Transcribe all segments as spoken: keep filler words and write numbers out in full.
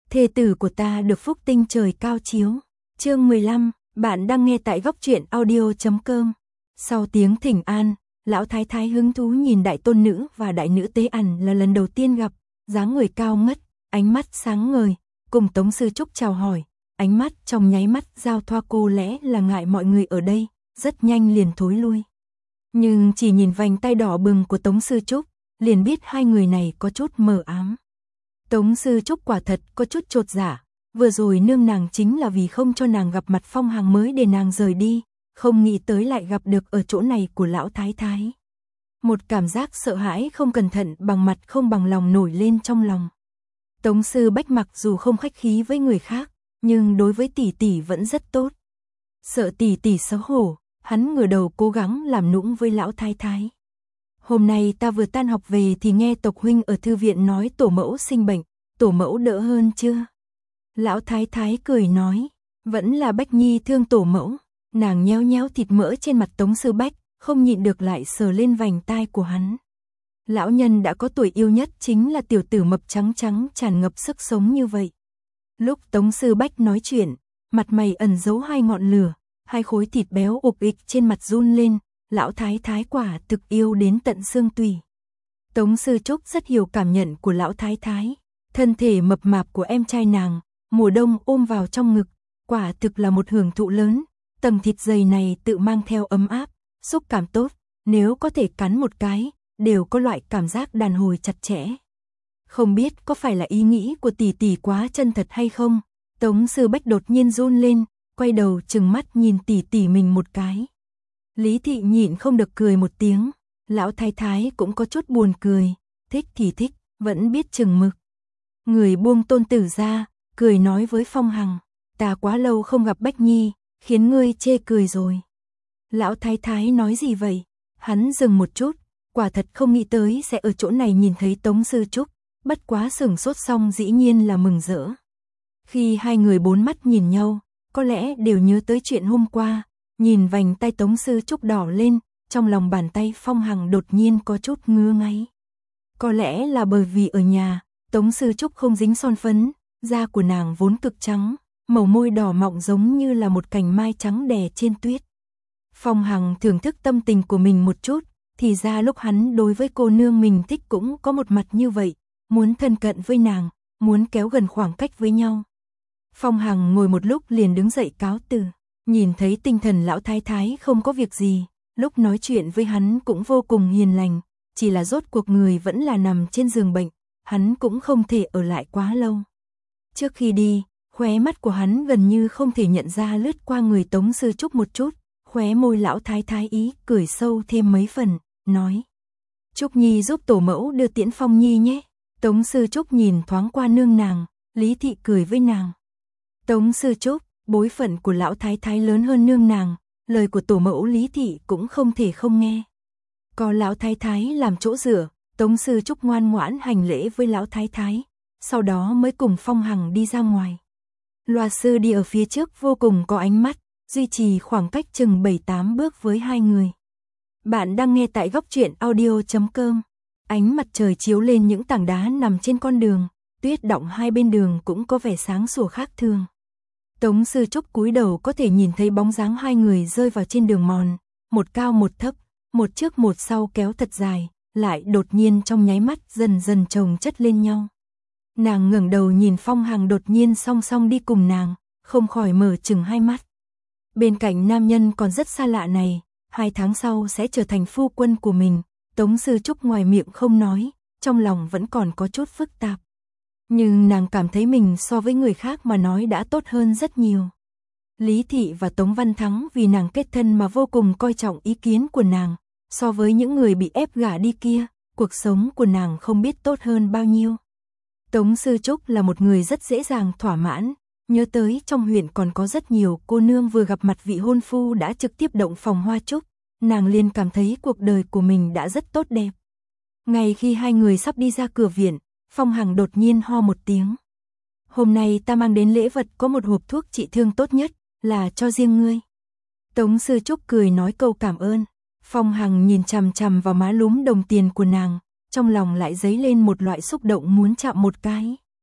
thê tử của ta được phúc tinh trời cao chiếu. Chương mười lăm, bạn đang nghe tại góc truyện audio chấm com. Sau tiếng thỉnh an, lão thái thái hứng thú nhìn đại tôn nữ và đại nữ tế ẩn là lần đầu tiên gặp, dáng người cao ngất, ánh mắt sáng ngời, cùng Tống Sư Trúc chào hỏi, ánh mắt trong nháy mắt giao thoa cô lẽ là ngại mọi người ở đây, rất nhanh liền thối lui. Nhưng chỉ nhìn vành tay đỏ bừng của Tống Sư Trúc, liền biết hai người này có chút mờ ám. Tống Sư Trúc quả thật có chút chột dạ, vừa rồi nương nàng chính là vì không cho nàng gặp mặt Phong Hằng mới để nàng rời đi, không nghĩ tới lại gặp được ở chỗ này của lão thái thái. Một cảm giác sợ hãi không cẩn thận bằng mặt không bằng lòng nổi lên trong lòng. Tống Sư Bách mặc dù không khách khí với người khác, nhưng đối với tỷ tỷ vẫn rất tốt. Sợ tỷ tỷ xấu hổ, hắn ngửa đầu cố gắng làm nũng với lão thái thái. Hôm nay ta vừa tan học về thì nghe tộc huynh ở thư viện nói tổ mẫu sinh bệnh, tổ mẫu đỡ hơn chưa? Lão thái thái cười nói, vẫn là Bách Nhi thương tổ mẫu. Nàng nhéo nhéo thịt mỡ trên mặt Tống Sư Bách, không nhịn được lại sờ lên vành tai của hắn. Lão nhân đã có tuổi yêu nhất chính là tiểu tử mập trắng trắng tràn ngập sức sống như vậy. Lúc Tống Sư Bách nói chuyện, mặt mày ẩn giấu hai ngọn lửa, hai khối thịt béo ục ịch trên mặt run lên, lão thái thái quả thực yêu đến tận xương tủy. Tống Sư Trúc rất hiểu cảm nhận của lão thái thái, thân thể mập mạp của em trai nàng, mùa đông ôm vào trong ngực, quả thực là một hưởng thụ lớn, tầng thịt dày này tự mang theo ấm áp, xúc cảm tốt, nếu có thể cắn một cái, đều có loại cảm giác đàn hồi chặt chẽ. Không biết có phải là ý nghĩ của tỷ tỷ quá chân thật hay không, Tống Sư Bách đột nhiên run lên, quay đầu trừng mắt nhìn tỷ tỷ mình một cái. Lý Thị nhịn không được cười một tiếng, lão thái thái cũng có chút buồn cười, thích thì thích, vẫn biết chừng mực. Người buông tôn tử ra, cười nói với Phong Hằng, ta quá lâu không gặp Bách Nhi, khiến ngươi chê cười rồi. Lão thái thái nói gì vậy? Hắn dừng một chút, quả thật không nghĩ tới sẽ ở chỗ này nhìn thấy Tống Sư Trúc, bất quá sửng sốt xong dĩ nhiên là mừng rỡ. Khi hai người bốn mắt nhìn nhau, có lẽ đều nhớ tới chuyện hôm qua, nhìn vành tay Tống Sư Trúc đỏ lên, trong lòng bàn tay Phong Hằng đột nhiên có chút ngứa ngáy. Có lẽ là bởi vì ở nhà, Tống Sư Trúc không dính son phấn, da của nàng vốn cực trắng, màu môi đỏ mọng giống như là một cành mai trắng đè trên tuyết. Phong Hằng thưởng thức tâm tình của mình một chút, thì ra lúc hắn đối với cô nương mình thích cũng có một mặt như vậy, muốn thân cận với nàng, muốn kéo gần khoảng cách với nhau. Phong Hằng ngồi một lúc liền đứng dậy cáo từ, nhìn thấy tinh thần lão thái thái không có việc gì, lúc nói chuyện với hắn cũng vô cùng hiền lành, chỉ là rốt cuộc người vẫn là nằm trên giường bệnh, hắn cũng không thể ở lại quá lâu. Trước khi đi, khóe mắt của hắn gần như không thể nhận ra lướt qua người Tống Sư Trúc một chút, khóe môi lão thái thái ý cười sâu thêm mấy phần, nói: Trúc Nhi giúp tổ mẫu đưa tiễn Phong Nhi nhé. Tống Sư Trúc nhìn thoáng qua nương nàng, Lý Thị cười với nàng. Tống Sư Trúc, bối phận của lão thái thái lớn hơn nương nàng, lời của tổ mẫu Lý Thị cũng không thể không nghe. Có lão thái thái làm chỗ dựa, Tống Sư Trúc ngoan ngoãn hành lễ với lão thái thái, sau đó mới cùng Phong Hằng đi ra ngoài. Loa sư đi ở phía trước vô cùng có ánh mắt, duy trì khoảng cách chừng bảy tám bước với hai người. Bạn đang nghe tại góc truyện audio chấm com. Ánh mặt trời chiếu lên những tảng đá nằm trên con đường, tuyết đọng hai bên đường cũng có vẻ sáng sủa khác thường. Tống Sư Trúc cúi đầu có thể nhìn thấy bóng dáng hai người rơi vào trên đường mòn, một cao một thấp, một trước một sau kéo thật dài, lại đột nhiên trong nháy mắt dần dần chồng chất lên nhau. Nàng ngẩng đầu nhìn Phong Hằng đột nhiên song song đi cùng nàng, không khỏi mở chừng hai mắt. Bên cạnh nam nhân còn rất xa lạ này, hai tháng sau sẽ trở thành phu quân của mình, Tống Sư Trúc ngoài miệng không nói, trong lòng vẫn còn có chút phức tạp. Nhưng nàng cảm thấy mình so với người khác mà nói đã tốt hơn rất nhiều. Lý Thị và Tống Văn Thắng vì nàng kết thân mà vô cùng coi trọng ý kiến của nàng, so với những người bị ép gả đi kia, cuộc sống của nàng không biết tốt hơn bao nhiêu. Tống Sư Trúc là một người rất dễ dàng thỏa mãn, nhớ tới trong huyện còn có rất nhiều cô nương vừa gặp mặt vị hôn phu đã trực tiếp động phòng hoa trúc, nàng liền cảm thấy cuộc đời của mình đã rất tốt đẹp. Ngay khi hai người sắp đi ra cửa viện, Phong Hằng đột nhiên ho một tiếng. Hôm nay ta mang đến lễ vật có một hộp thuốc trị thương tốt nhất, là cho riêng ngươi. Tống Sư Trúc cười nói câu cảm ơn. Phong Hằng nhìn chằm chằm vào má lúm đồng tiền của nàng, trong lòng lại dấy lên một loại xúc động muốn chạm một cái.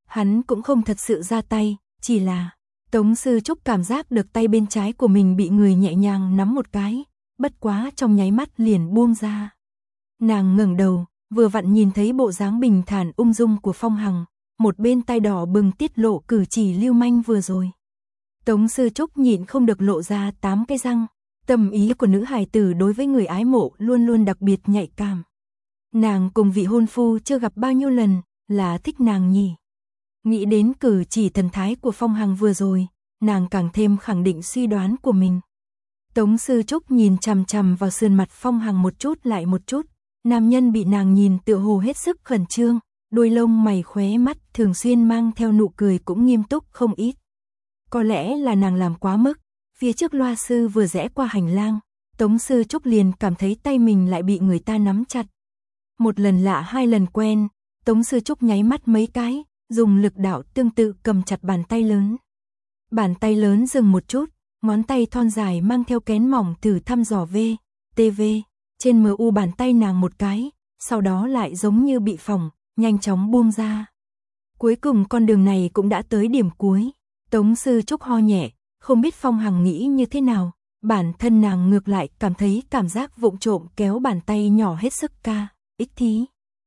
Hắn cũng không thật sự ra tay, chỉ là Tống Sư Trúc cảm giác được tay bên trái của mình bị người nhẹ nhàng nắm một cái, bất quá trong nháy mắt liền buông ra. Nàng ngẩng đầu, vừa vặn nhìn thấy bộ dáng bình thản ung dung của Phong Hằng, một bên tai đỏ bừng tiết lộ cử chỉ lưu manh vừa rồi. Tống Sư Trúc nhịn không được lộ ra tám cái răng, tâm ý của nữ hài tử đối với người ái mộ luôn luôn đặc biệt nhạy cảm. Nàng cùng vị hôn phu chưa gặp bao nhiêu lần, là thích nàng nhỉ. Nghĩ đến cử chỉ thần thái của Phong Hằng vừa rồi, nàng càng thêm khẳng định suy đoán của mình. Tống Sư Trúc nhìn chằm chằm vào sườn mặt Phong Hằng một chút lại một chút, nam nhân bị nàng nhìn tựa hồ hết sức khẩn trương, đôi lông mày khóe mắt thường xuyên mang theo nụ cười cũng nghiêm túc không ít. Có lẽ là nàng làm quá mức, phía trước loa sư vừa rẽ qua hành lang, Tống Sư Trúc liền cảm thấy tay mình lại bị người ta nắm chặt. Một lần lạ hai lần quen, Tống Sư Trúc nháy mắt mấy cái, dùng lực đạo tương tự cầm chặt bàn tay lớn. Bàn tay lớn dừng một chút, ngón tay thon dài mang theo kén mỏng thử thăm dò V, tê vê, trên mờ u bàn tay nàng một cái, sau đó lại giống như bị phỏng, nhanh chóng buông ra. Cuối cùng con đường này cũng đã tới điểm cuối, Tống Sư Trúc ho nhẹ, không biết Phong Hằng nghĩ như thế nào, bản thân nàng ngược lại cảm thấy cảm giác vụng trộm kéo bàn tay nhỏ hết sức ca, ích thí.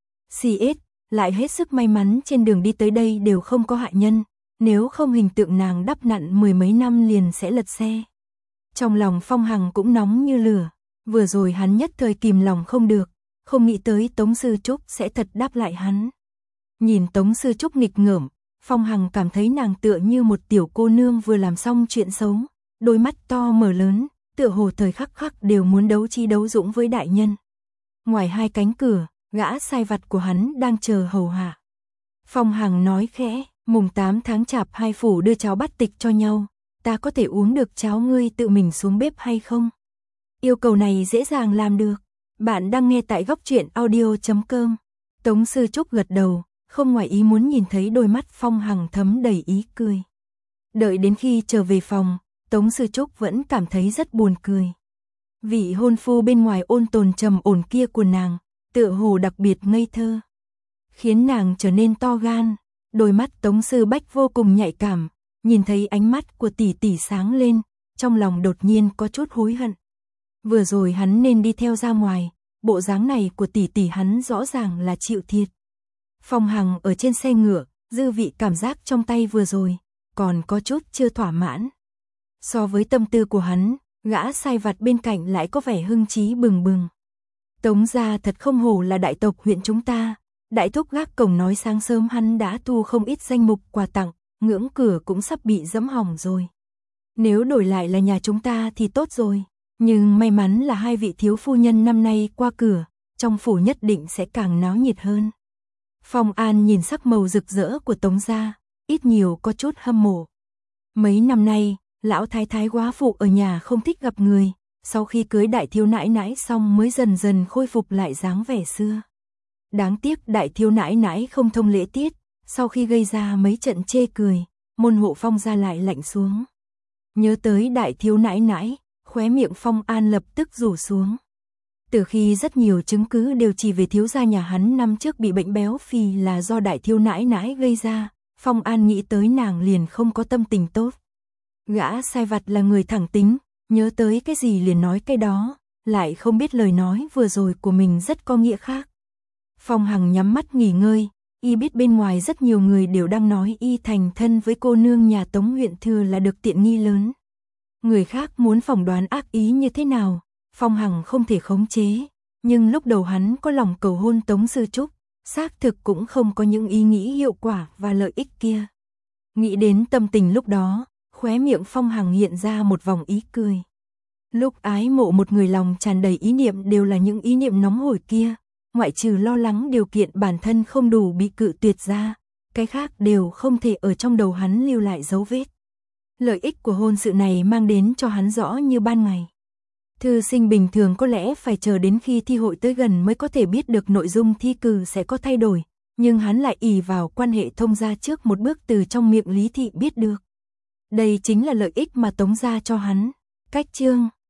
xê ét, lại hết sức may mắn trên đường đi tới đây đều không có hại nhân, nếu không hình tượng nàng đắp nặn mười mấy năm liền sẽ lật xe. Trong lòng Phong Hằng cũng nóng như lửa, vừa rồi hắn nhất thời kìm lòng không được, không nghĩ tới Tống Sư Trúc sẽ thật đáp lại hắn. Nhìn Tống Sư Trúc nghịch ngợm, Phong Hằng cảm thấy nàng tựa như một tiểu cô nương vừa làm xong chuyện xấu, đôi mắt to mở lớn, tựa hồ thời khắc khắc đều muốn đấu chi đấu dũng với đại nhân. Ngoài hai cánh cửa, gã sai vặt của hắn đang chờ hầu hạ. Phong Hằng nói khẽ, mùng tám tháng chạp hai phủ đưa cháo bắt tịch cho nhau, ta có thể uống được cháo ngươi tự mình xuống bếp hay không? Yêu cầu này dễ dàng làm được. Bạn đang nghe tại góc truyện audio chấm com. Tống Sư Trúc gật đầu, không ngoài ý muốn nhìn thấy đôi mắt Phong Hằng thấm đầy ý cười. Đợi đến khi trở về phòng, Tống Sư Trúc vẫn cảm thấy rất buồn cười. Vị hôn phu bên ngoài ôn tồn trầm ổn kia của nàng, tựa hồ đặc biệt ngây thơ, khiến nàng trở nên to gan. Đôi mắt Tống Sư Bách vô cùng nhạy cảm, nhìn thấy ánh mắt của tỷ tỷ sáng lên, trong lòng đột nhiên có chút hối hận. Vừa rồi hắn nên đi theo ra ngoài, bộ dáng này của tỷ tỷ hắn rõ ràng là chịu thiệt. Phong Hằng ở trên xe ngựa, dư vị cảm giác trong tay vừa rồi, còn có chút chưa thỏa mãn. So với tâm tư của hắn, gã sai vặt bên cạnh lại có vẻ hưng trí bừng bừng. Tống gia thật không hổ là đại tộc huyện chúng ta, đại thúc gác cổng nói sáng sớm hắn đã thu không ít danh mục quà tặng, ngưỡng cửa cũng sắp bị dẫm hỏng rồi. Nếu đổi lại là nhà chúng ta thì tốt rồi, nhưng may mắn là hai vị thiếu phu nhân năm nay qua cửa, trong phủ nhất định sẽ càng náo nhiệt hơn. Phong An nhìn sắc màu rực rỡ của Tống gia, ít nhiều có chút hâm mộ. Mấy năm nay, lão thái thái quá phụ ở nhà không thích gặp người, sau khi cưới đại thiếu nãi nãi xong mới dần dần khôi phục lại dáng vẻ xưa. Đáng tiếc đại thiếu nãi nãi không thông lễ tiết, sau khi gây ra mấy trận chê cười, môn hộ Phong gia lại lạnh xuống. Nhớ tới đại thiếu nãi nãi, khóe miệng Phong An lập tức rủ xuống. Từ khi rất nhiều chứng cứ đều chỉ về thiếu gia nhà hắn năm trước bị bệnh béo phì là do đại thiếu nãi nãi gây ra, Phong An nghĩ tới nàng liền không có tâm tình tốt. Gã sai vặt là người thẳng tính, nhớ tới cái gì liền nói cái đó, lại không biết lời nói vừa rồi của mình rất có nghĩa khác. Phong Hằng nhắm mắt nghỉ ngơi, y biết bên ngoài rất nhiều người đều đang nói y thành thân với cô nương nhà Tống huyện thừa là được tiện nghi lớn. Người khác muốn phỏng đoán ác ý như thế nào, Phong Hằng không thể khống chế, nhưng lúc đầu hắn có lòng cầu hôn Tống Sư Trúc, xác thực cũng không có những ý nghĩ hiệu quả và lợi ích kia. Nghĩ đến tâm tình lúc đó, khóe miệng Phong Hằng hiện ra một vòng ý cười. Lúc ái mộ một người lòng tràn đầy ý niệm đều là những ý niệm nóng hổi kia, ngoại trừ lo lắng điều kiện bản thân không đủ bị cự tuyệt ra, cái khác đều không thể ở trong đầu hắn lưu lại dấu vết. Lợi ích của hôn sự này mang đến cho hắn rõ như ban ngày. Thư sinh bình thường có lẽ phải chờ đến khi thi hội tới gần mới có thể biết được nội dung thi cử sẽ có thay đổi, nhưng hắn lại ỷ vào quan hệ thông gia trước một bước từ trong miệng Lý Thị biết được. Đây chính là lợi ích mà Tống gia cho hắn. Cách chương